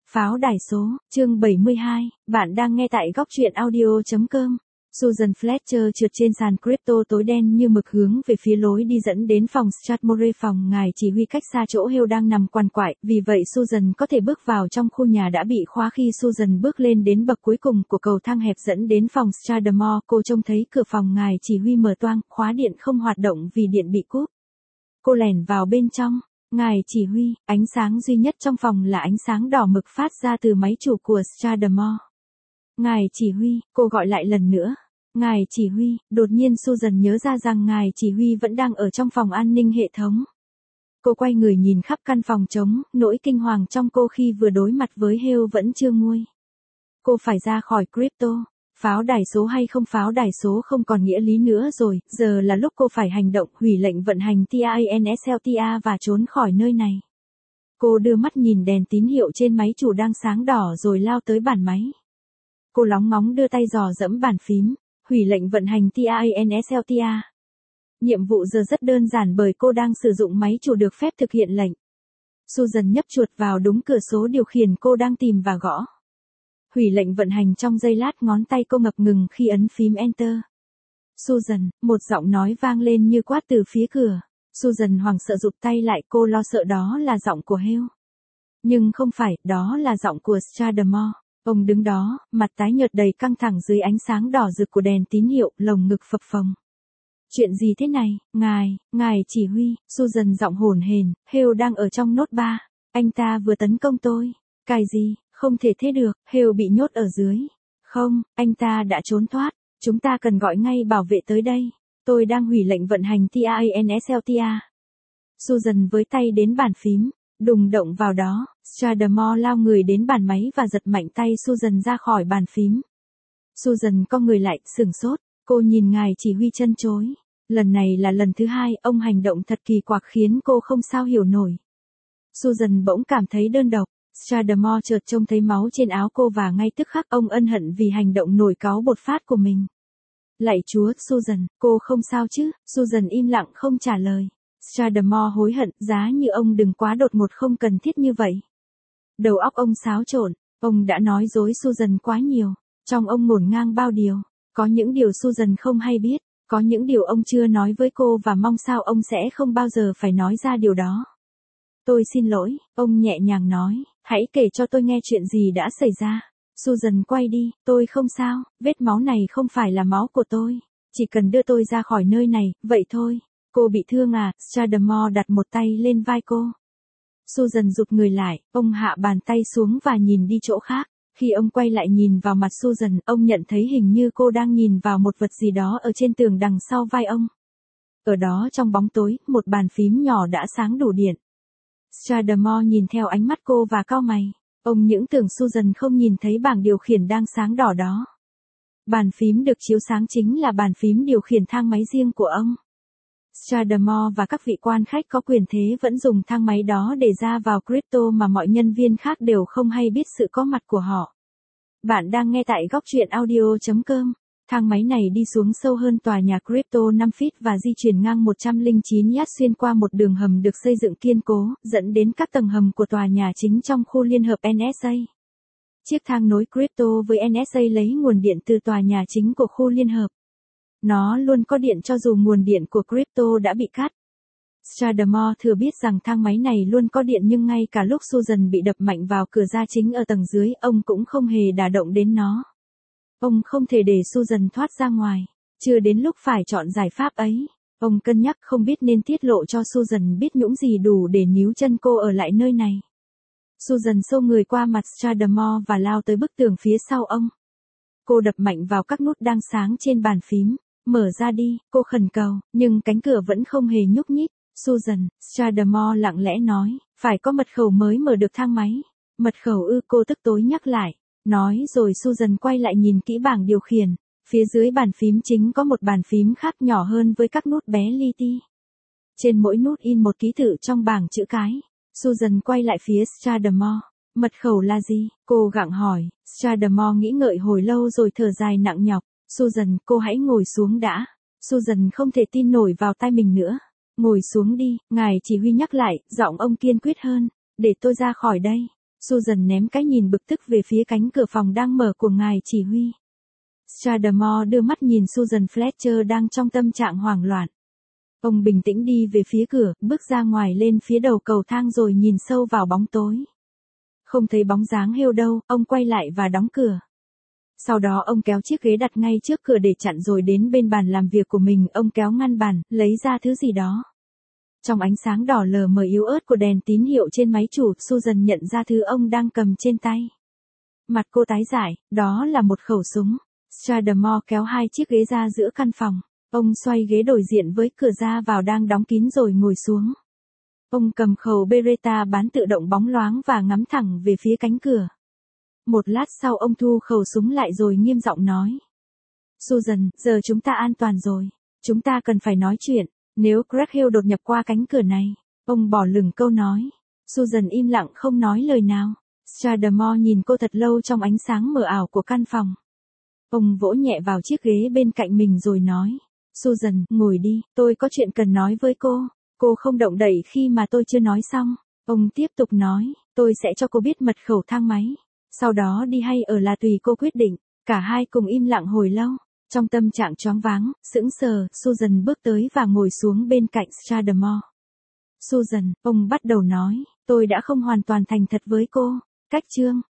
Pháo đài số, chương 72, bạn đang nghe tại góc truyện audio.com. Susan Fletcher trượt trên sàn crypto tối đen như mực hướng về phía lối đi dẫn đến phòng Strathmore, phòng ngài chỉ huy cách xa chỗ Hill đang nằm quằn quại, vì vậy Susan có thể bước vào trong khu nhà đã bị khóa. Khi Susan bước lên đến bậc cuối cùng của cầu thang hẹp dẫn đến phòng Strathmore, cô trông thấy cửa phòng ngài chỉ huy mở toang, khóa điện không hoạt động vì điện bị cúp. Cô lẻn vào bên trong. Ngài chỉ huy, ánh sáng duy nhất trong phòng là ánh sáng đỏ mực phát ra từ máy chủ của Strathmore. Ngài chỉ huy, cô gọi lại lần nữa. Ngài chỉ huy, đột nhiên Susan nhớ ra rằng ngài chỉ huy vẫn đang ở trong phòng an ninh hệ thống. Cô quay người nhìn khắp căn phòng trống, nỗi kinh hoàng trong cô khi vừa đối mặt với Hill vẫn chưa nguôi. Cô phải ra khỏi crypto. Pháo đài số hay không pháo đài số không còn nghĩa lý nữa rồi, giờ là lúc cô phải hành động, hủy lệnh vận hành TANSLTA và trốn khỏi nơi này. Cô đưa mắt nhìn đèn tín hiệu trên máy chủ đang sáng đỏ rồi lao tới bàn máy. Cô lóng ngóng đưa tay dò dẫm bàn phím, hủy lệnh vận hành TANSLTA. Nhiệm vụ giờ rất đơn giản bởi cô đang sử dụng máy chủ được phép thực hiện lệnh. Susan nhấp chuột vào đúng cửa số điều khiển cô đang tìm và gõ. Hủy lệnh vận hành trong giây lát, ngón tay cô ngập ngừng khi ấn phím Enter. Susan, một giọng nói vang lên như quát từ phía cửa. Susan hoảng sợ rụt tay lại, cô lo sợ đó là giọng của Hill. Nhưng không phải, đó là giọng của Strathmore. Ông đứng đó, mặt tái nhợt đầy căng thẳng dưới ánh sáng đỏ rực của đèn tín hiệu, lồng ngực phập phồng. Chuyện gì thế này, ngài chỉ huy, Susan giọng hổn hển, Hill đang ở trong nốt ba. Anh ta vừa tấn công tôi. Cái gì? Không thể thế được, Hill bị nhốt ở dưới. Không, anh ta đã trốn thoát. Chúng ta cần gọi ngay bảo vệ tới đây. Tôi đang hủy lệnh vận hành TANSLTA. Susan với tay đến bàn phím, đùng động vào đó. Strathmore lao người đến bàn máy và giật mạnh tay Susan ra khỏi bàn phím. Susan co người lại, sửng sốt. Cô nhìn ngài chỉ huy chân chối. Lần này là lần thứ hai, ông hành động thật kỳ quặc khiến cô không sao hiểu nổi. Susan bỗng cảm thấy đơn độc. Strathmore chợt trông thấy máu trên áo cô và ngay tức khắc ông ân hận vì hành động nổi cáu bột phát của mình. Lạy Chúa, Susan, cô không sao chứ? Susan im lặng không trả lời. Strathmore hối hận, giá như ông đừng quá đột ngột, không cần thiết như vậy. Đầu óc ông xáo trộn, ông đã nói dối Susan quá nhiều. Trong ông ngổn ngang bao điều. Có những điều Susan không hay biết, có những điều ông chưa nói với cô và mong sao ông sẽ không bao giờ phải nói ra điều đó. Tôi xin lỗi, ông nhẹ nhàng nói, hãy kể cho tôi nghe chuyện gì đã xảy ra. Susan quay đi, tôi không sao, vết máu này không phải là máu của tôi. Chỉ cần đưa tôi ra khỏi nơi này, vậy thôi. Cô bị thương à? Strathmore đặt một tay lên vai cô. Susan rụt người lại, ông hạ bàn tay xuống và nhìn đi chỗ khác. Khi ông quay lại nhìn vào mặt Susan, ông nhận thấy hình như cô đang nhìn vào một vật gì đó ở trên tường đằng sau vai ông. Ở đó trong bóng tối, một bàn phím nhỏ đã sáng đủ điện. Strathmore nhìn theo ánh mắt cô và cau mày. Ông những tưởng Susan không nhìn thấy bảng điều khiển đang sáng đỏ đó. Bàn phím được chiếu sáng chính là bàn phím điều khiển thang máy riêng của ông. Strathmore và các vị quan khách có quyền thế vẫn dùng thang máy đó để ra vào crypto mà mọi nhân viên khác đều không hay biết sự có mặt của họ. Bạn đang nghe tại góc truyện audio.com. Thang máy này đi xuống sâu hơn tòa nhà crypto 5 feet và di chuyển ngang 109 yard xuyên qua một đường hầm được xây dựng kiên cố, dẫn đến các tầng hầm của tòa nhà chính trong khu liên hợp NSA. Chiếc thang nối crypto với NSA lấy nguồn điện từ tòa nhà chính của khu liên hợp. Nó luôn có điện cho dù nguồn điện của crypto đã bị cắt. Strathmore thừa biết rằng thang máy này luôn có điện, nhưng ngay cả lúc Susan bị đập mạnh vào cửa ra chính ở tầng dưới, ông cũng không hề đả động đến nó. Ông không thể để Susan thoát ra ngoài. Chưa đến lúc phải chọn giải pháp ấy. Ông cân nhắc không biết nên tiết lộ cho Susan biết những gì đủ để níu chân cô ở lại nơi này. Susan xô người qua mặt Strathmore và lao tới bức tường phía sau ông. Cô đập mạnh vào các nút đang sáng trên bàn phím. Mở ra đi, cô khẩn cầu, nhưng cánh cửa vẫn không hề nhúc nhích. Susan, Strathmore lặng lẽ nói, phải có mật khẩu mới mở được thang máy. Mật khẩu ư? Cô tức tối nhắc lại. Nói rồi Susan quay lại nhìn kỹ bảng điều khiển. Phía dưới bàn phím chính có một bàn phím khác nhỏ hơn với các nút bé li ti. Trên mỗi nút in một ký tự trong bảng chữ cái. Susan quay lại phía Strathmore. Mật khẩu là gì? Cô gặng hỏi. Strathmore nghĩ ngợi hồi lâu rồi thở dài nặng nhọc. Susan, cô hãy ngồi xuống đã. Susan không thể tin nổi vào tai mình nữa. Ngồi xuống đi, ngài chỉ huy nhắc lại, giọng ông kiên quyết hơn. Để tôi ra khỏi đây. Susan ném cái nhìn bực tức về phía cánh cửa phòng đang mở của ngài chỉ huy. Stradamore đưa mắt nhìn Susan Fletcher đang trong tâm trạng hoảng loạn. Ông bình tĩnh đi về phía cửa, bước ra ngoài lên phía đầu cầu thang rồi nhìn sâu vào bóng tối. Không thấy bóng dáng Hale đâu, ông quay lại và đóng cửa. Sau đó ông kéo chiếc ghế đặt ngay trước cửa để chặn rồi đến bên bàn làm việc của mình, ông kéo ngăn bàn, lấy ra thứ gì đó. Trong ánh sáng đỏ lờ mờ yếu ớt của đèn tín hiệu trên máy chủ, Susan nhận ra thứ ông đang cầm trên tay. Mặt cô tái dại, đó là một khẩu súng. Stradamore kéo hai chiếc ghế ra giữa căn phòng. Ông xoay ghế đối diện với cửa ra vào đang đóng kín rồi ngồi xuống. Ông cầm khẩu Beretta bán tự động bóng loáng và ngắm thẳng về phía cánh cửa. Một lát sau ông thu khẩu súng lại rồi nghiêm giọng nói. Susan, giờ chúng ta an toàn rồi. Chúng ta cần phải nói chuyện. Nếu Greg Hale đột nhập qua cánh cửa này, ông bỏ lửng câu nói. Susan im lặng không nói lời nào. Stradamore nhìn cô thật lâu trong ánh sáng mờ ảo của căn phòng. Ông vỗ nhẹ vào chiếc ghế bên cạnh mình rồi nói. Susan, ngồi đi, tôi có chuyện cần nói với cô. Cô không động đậy khi mà tôi chưa nói xong. Ông tiếp tục nói, tôi sẽ cho cô biết mật khẩu thang máy. Sau đó đi hay ở là tùy cô quyết định. Cả hai cùng im lặng hồi lâu. Trong tâm trạng choáng váng, sững sờ, Susan bước tới và ngồi xuống bên cạnh Stradamore. Susan, ông bắt đầu nói, tôi đã không hoàn toàn thành thật với cô. Cách chương